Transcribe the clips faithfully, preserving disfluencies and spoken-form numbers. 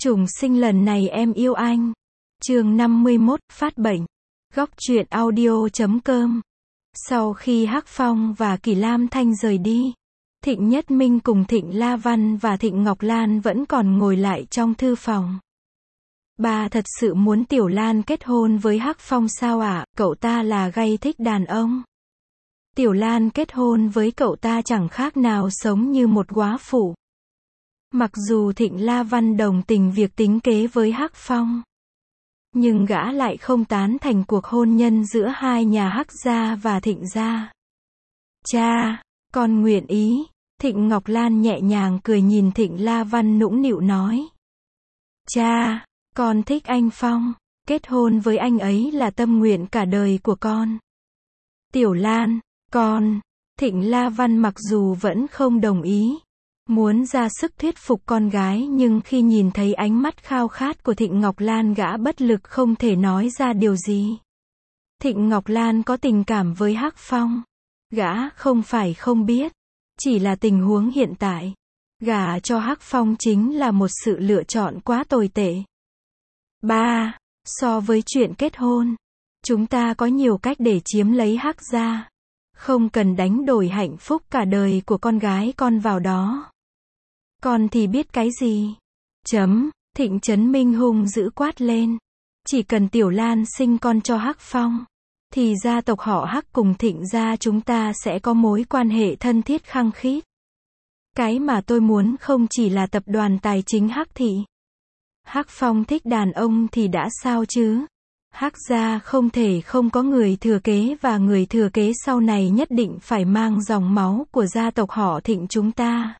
Trùng sinh lần này em yêu anh. Chương năm mươi mốt, phát bệnh. Góc truyện audio chấm com. Sau khi Hắc Phong và Kỳ Lam Thanh rời đi, Thịnh Nhất Minh cùng Thịnh La Văn và Thịnh Ngọc Lan vẫn còn ngồi lại trong thư phòng. Bà thật sự muốn Tiểu Lan kết hôn với Hắc Phong sao ạ? Cậu ta là gay thích đàn ông. Tiểu Lan kết hôn với cậu ta chẳng khác nào sống như một góa phụ. Mặc dù Thịnh La Văn đồng tình việc tính kế với Hắc Phong, nhưng gã lại không tán thành cuộc hôn nhân giữa hai nhà Hắc gia và Thịnh gia. Cha, con nguyện ý. Thịnh Ngọc Lan nhẹ nhàng cười nhìn Thịnh La Văn nũng nịu nói. Cha, con thích anh Phong. Kết hôn với anh ấy là tâm nguyện cả đời của con. Tiểu Lan, con. Thịnh La Văn mặc dù vẫn không đồng ý, muốn ra sức thuyết phục con gái, nhưng khi nhìn thấy ánh mắt khao khát của Thịnh Ngọc Lan, gã bất lực không thể nói ra điều gì. Thịnh Ngọc Lan có tình cảm với Hắc Phong. Gã không phải không biết, chỉ là tình huống hiện tại, gả cho Hắc Phong chính là một sự lựa chọn quá tồi tệ. Ba, so với chuyện kết hôn, chúng ta có nhiều cách để chiếm lấy Hắc gia. Không cần đánh đổi hạnh phúc cả đời của con gái con vào đó. Con thì biết cái gì? Chấm. Thịnh Chấn Minh hung dữ quát lên. Chỉ cần Tiểu Lan sinh con cho Hắc Phong, thì gia tộc họ Hắc cùng Thịnh gia chúng ta sẽ có mối quan hệ thân thiết khăng khít. Cái mà tôi muốn không chỉ là tập đoàn tài chính Hắc thị. Hắc Phong thích đàn ông thì đã sao chứ? Hắc gia không thể không có người thừa kế, và người thừa kế sau này nhất định phải mang dòng máu của gia tộc họ Thịnh chúng ta.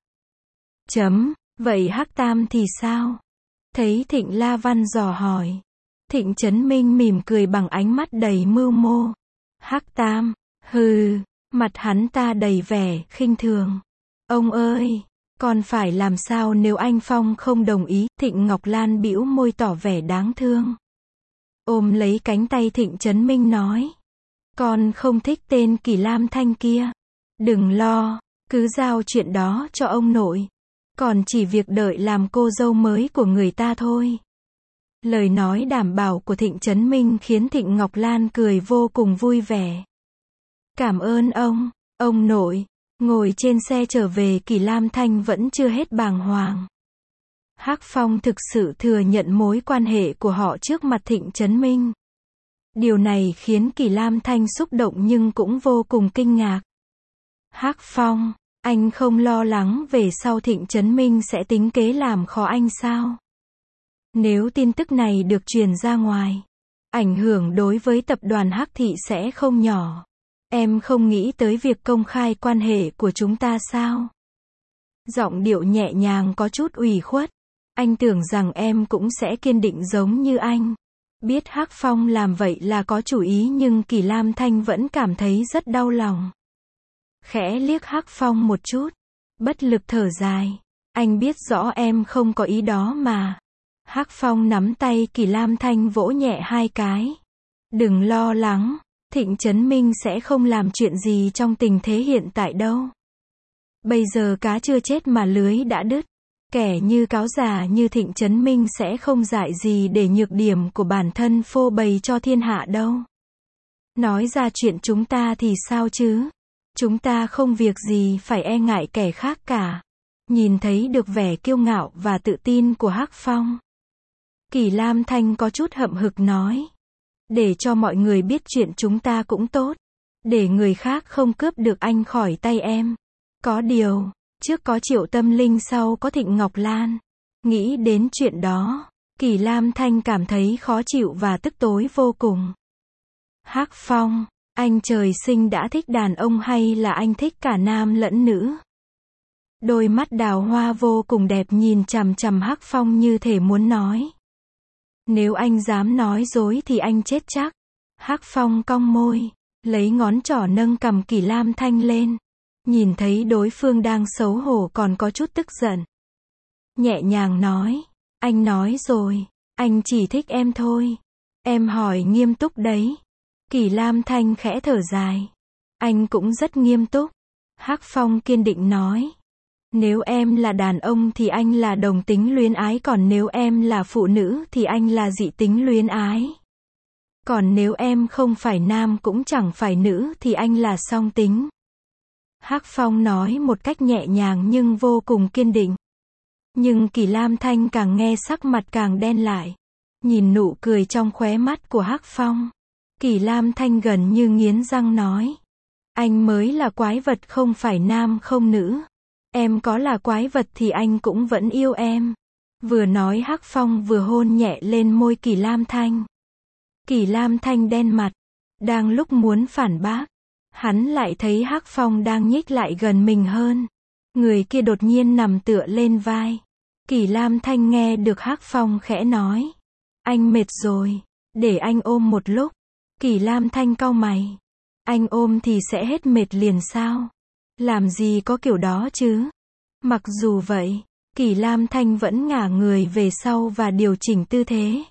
Chấm. Vậy Hắc Tam thì sao? Thấy Thịnh La Văn dò hỏi, Thịnh Chấn Minh mỉm cười bằng ánh mắt đầy mưu mô. Hắc Tam, hừ, mặt hắn ta đầy vẻ khinh thường. Ông ơi, còn phải làm sao nếu anh Phong không đồng ý? Thịnh Ngọc Lan bĩu môi tỏ vẻ đáng thương, ôm lấy cánh tay Thịnh Chấn Minh nói. Con không thích tên Kỳ Lam Thanh kia. Đừng lo, cứ giao chuyện đó cho ông nội. Còn chỉ việc đợi làm cô dâu mới của người ta thôi. Lời nói đảm bảo của Thịnh Chấn Minh khiến Thịnh Ngọc Lan cười vô cùng vui vẻ. Cảm ơn ông, ông nội. Ngồi trên xe trở về, Kỳ Lam Thanh vẫn chưa hết bàng hoàng. Hắc Phong thực sự thừa nhận mối quan hệ của họ trước mặt Thịnh Chấn Minh. Điều này khiến Kỳ Lam Thanh xúc động nhưng cũng vô cùng kinh ngạc. Hắc Phong, anh không lo lắng về sau Thịnh Chấn Minh sẽ tính kế làm khó anh sao? Nếu tin tức này được truyền ra ngoài, ảnh hưởng đối với tập đoàn Hắc thị sẽ không nhỏ. Em không nghĩ tới việc công khai quan hệ của chúng ta sao? Giọng điệu nhẹ nhàng có chút ủy khuất. Anh tưởng rằng em cũng sẽ kiên định giống như anh. Biết Hắc Phong làm vậy là có chủ ý, nhưng Kỳ Lam Thanh vẫn cảm thấy rất đau lòng. Khẽ liếc Hắc Phong một chút, bất lực thở dài. Anh biết rõ em không có ý đó mà. Hắc Phong nắm tay Kỳ Lam Thanh vỗ nhẹ hai cái. Đừng lo lắng, Thịnh Chấn Minh sẽ không làm chuyện gì trong tình thế hiện tại đâu. Bây giờ cá chưa chết mà lưới đã đứt. Kẻ như cáo già như Thịnh Chấn Minh sẽ không dại gì để nhược điểm của bản thân phô bày cho thiên hạ đâu. Nói ra chuyện chúng ta thì sao chứ? Chúng ta không việc gì phải e ngại kẻ khác cả. Nhìn thấy được vẻ kiêu ngạo và tự tin của Hắc Phong, Kỳ Lam Thanh có chút hậm hực nói. Để cho mọi người biết chuyện chúng ta cũng tốt. Để người khác không cướp được anh khỏi tay em. Có điều, trước có Triệu Tâm Linh, sau có Thịnh Ngọc Lan. Nghĩ đến chuyện đó, Kỳ Lam Thanh cảm thấy khó chịu và tức tối vô cùng. Hắc Phong, anh trời sinh đã thích đàn ông hay là anh thích cả nam lẫn nữ? Đôi mắt đào hoa vô cùng đẹp nhìn chằm chằm Hắc Phong như thể muốn nói. Nếu anh dám nói dối thì anh chết chắc. Hắc Phong cong môi, lấy ngón trỏ nâng cằm Kỳ Lam Thanh lên. Nhìn thấy đối phương đang xấu hổ còn có chút tức giận, nhẹ nhàng nói. Anh nói rồi, anh chỉ thích em thôi. Em hỏi nghiêm túc đấy. Kỳ Lam Thanh khẽ thở dài. Anh cũng rất nghiêm túc. Hắc Phong kiên định nói. Nếu em là đàn ông thì anh là đồng tính luyến ái, còn nếu em là phụ nữ thì anh là dị tính luyến ái. Còn nếu em không phải nam cũng chẳng phải nữ thì anh là song tính. Hắc Phong nói một cách nhẹ nhàng nhưng vô cùng kiên định. Nhưng Kỳ Lam Thanh càng nghe sắc mặt càng đen lại. Nhìn nụ cười trong khóe mắt của Hắc Phong, Kỳ Lam Thanh gần như nghiến răng nói. Anh mới là quái vật, không phải nam không nữ. Em có là quái vật thì anh cũng vẫn yêu em. Vừa nói Hắc Phong vừa hôn nhẹ lên môi Kỳ Lam Thanh. Kỳ Lam Thanh đen mặt. Đang lúc muốn phản bác, hắn lại thấy Hắc Phong đang nhích lại gần mình hơn. Người kia đột nhiên nằm tựa lên vai. Kỳ Lam Thanh nghe được Hắc Phong khẽ nói. Anh mệt rồi, để anh ôm một lúc. Kỳ Lam Thanh cau mày. Anh ôm thì sẽ hết mệt liền sao? Làm gì có kiểu đó chứ? Mặc dù vậy, Kỳ Lam Thanh vẫn ngả người về sau và điều chỉnh tư thế.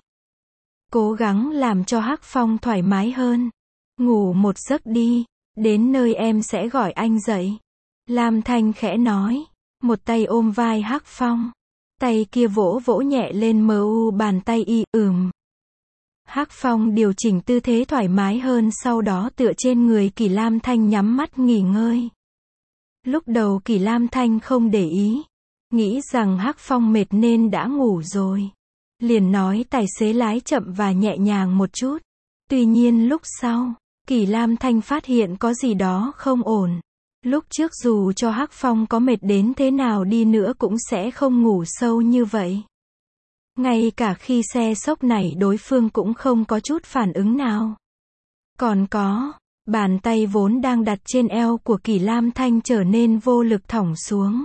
Cố gắng làm cho Hắc Phong thoải mái hơn. Ngủ một giấc đi, đến nơi em sẽ gọi anh dậy. Lam Thanh khẽ nói, một tay ôm vai Hắc Phong. Tay kia vỗ vỗ nhẹ lên mờ u bàn tay y, ừm. Hắc Phong điều chỉnh tư thế thoải mái hơn, sau đó tựa trên người Kỳ Lam Thanh nhắm mắt nghỉ ngơi. Lúc đầu Kỳ Lam Thanh không để ý, nghĩ rằng Hắc Phong mệt nên đã ngủ rồi. Liền nói tài xế lái chậm và nhẹ nhàng một chút. Tuy nhiên lúc sau, Kỳ Lam Thanh phát hiện có gì đó không ổn. Lúc trước dù cho Hắc Phong có mệt đến thế nào đi nữa cũng sẽ không ngủ sâu như vậy. Ngay cả khi xe sốc nảy đối phương cũng không có chút phản ứng nào. Còn có, bàn tay vốn đang đặt trên eo của Kỳ Lam Thanh trở nên vô lực thõng xuống.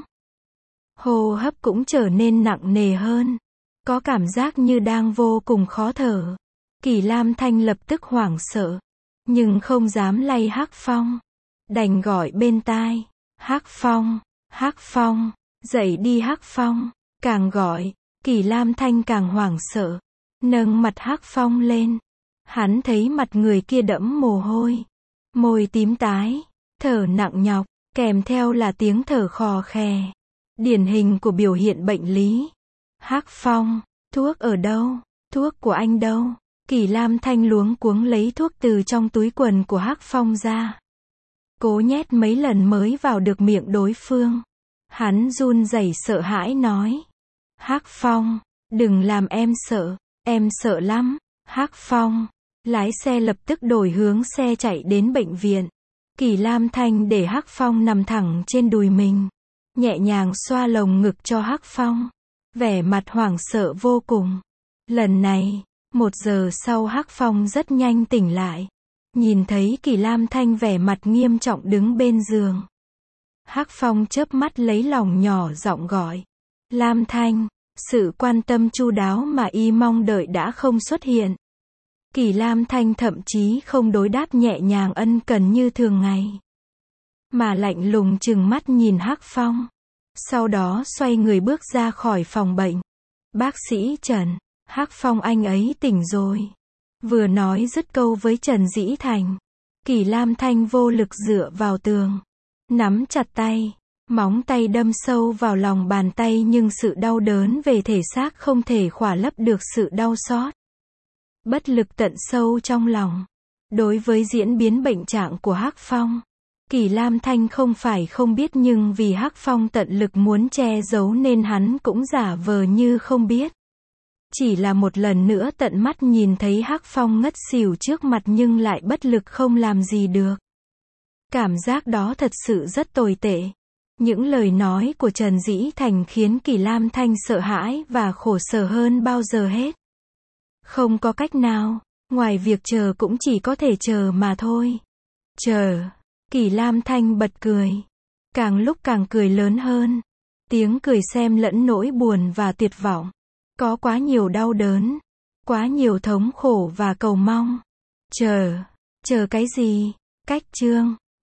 Hô hấp cũng trở nên nặng nề hơn. Có cảm giác như đang vô cùng khó thở. Kỳ Lam Thanh lập tức hoảng sợ. Nhưng không dám lay Hắc Phong. Đành gọi bên tai. Hắc Phong, Hắc Phong, dậy đi Hắc Phong. Càng gọi, Kỳ Lam Thanh càng hoảng sợ. Nâng mặt Hắc Phong lên. Hắn thấy mặt người kia đẫm mồ hôi. Môi tím tái, thở nặng nhọc, kèm theo là tiếng thở khò khè. Điển hình của biểu hiện bệnh lý. Hắc Phong, thuốc ở đâu? Thuốc của anh đâu? Kỳ Lam Thanh luống cuống lấy thuốc từ trong túi quần của Hắc Phong ra. Cố nhét mấy lần mới vào được miệng đối phương. Hắn run rẩy sợ hãi nói. Hắc Phong, đừng làm em sợ, em sợ lắm. Hắc Phong, lái xe lập tức đổi hướng xe chạy đến bệnh viện. Kỳ Lam Thanh để Hắc Phong nằm thẳng trên đùi mình. Nhẹ nhàng xoa lồng ngực cho Hắc Phong. Vẻ mặt hoảng sợ vô cùng. Lần này, một giờ sau Hắc Phong rất nhanh tỉnh lại. Nhìn thấy Kỳ Lam Thanh vẻ mặt nghiêm trọng đứng bên giường. Hắc Phong chớp mắt lấy lòng nhỏ giọng gọi. Lam Thanh, sự quan tâm chu đáo mà y mong đợi đã không xuất hiện. Kỳ Lam Thanh thậm chí không đối đáp nhẹ nhàng ân cần như thường ngày. Mà lạnh lùng trừng mắt nhìn Hắc Phong. Sau đó xoay người bước ra khỏi phòng bệnh. Bác sĩ Trần, Hắc Phong anh ấy tỉnh rồi. Vừa nói dứt câu với Trần Dĩ Thành. Kỳ Lam Thanh vô lực dựa vào tường. Nắm chặt tay. Móng tay đâm sâu vào lòng bàn tay nhưng sự đau đớn về thể xác không thể khỏa lấp được sự đau xót. Bất lực tận sâu trong lòng. Đối với diễn biến bệnh trạng của Hắc Phong, Kỳ Lam Thanh không phải không biết nhưng vì Hắc Phong tận lực muốn che giấu nên hắn cũng giả vờ như không biết. Chỉ là một lần nữa tận mắt nhìn thấy Hắc Phong ngất xỉu trước mặt nhưng lại bất lực không làm gì được. Cảm giác đó thật sự rất tồi tệ. Những lời nói của Trần Dĩ Thành khiến Kỳ Lam Thanh sợ hãi và khổ sở hơn bao giờ hết. Không có cách nào, ngoài việc chờ cũng chỉ có thể chờ mà thôi. Chờ. Kỳ Lam Thanh bật cười. Càng lúc càng cười lớn hơn. Tiếng cười xem lẫn nỗi buồn và tuyệt vọng. Có quá nhiều đau đớn. Quá nhiều thống khổ và cầu mong. Chờ. Chờ cái gì? Cách chương.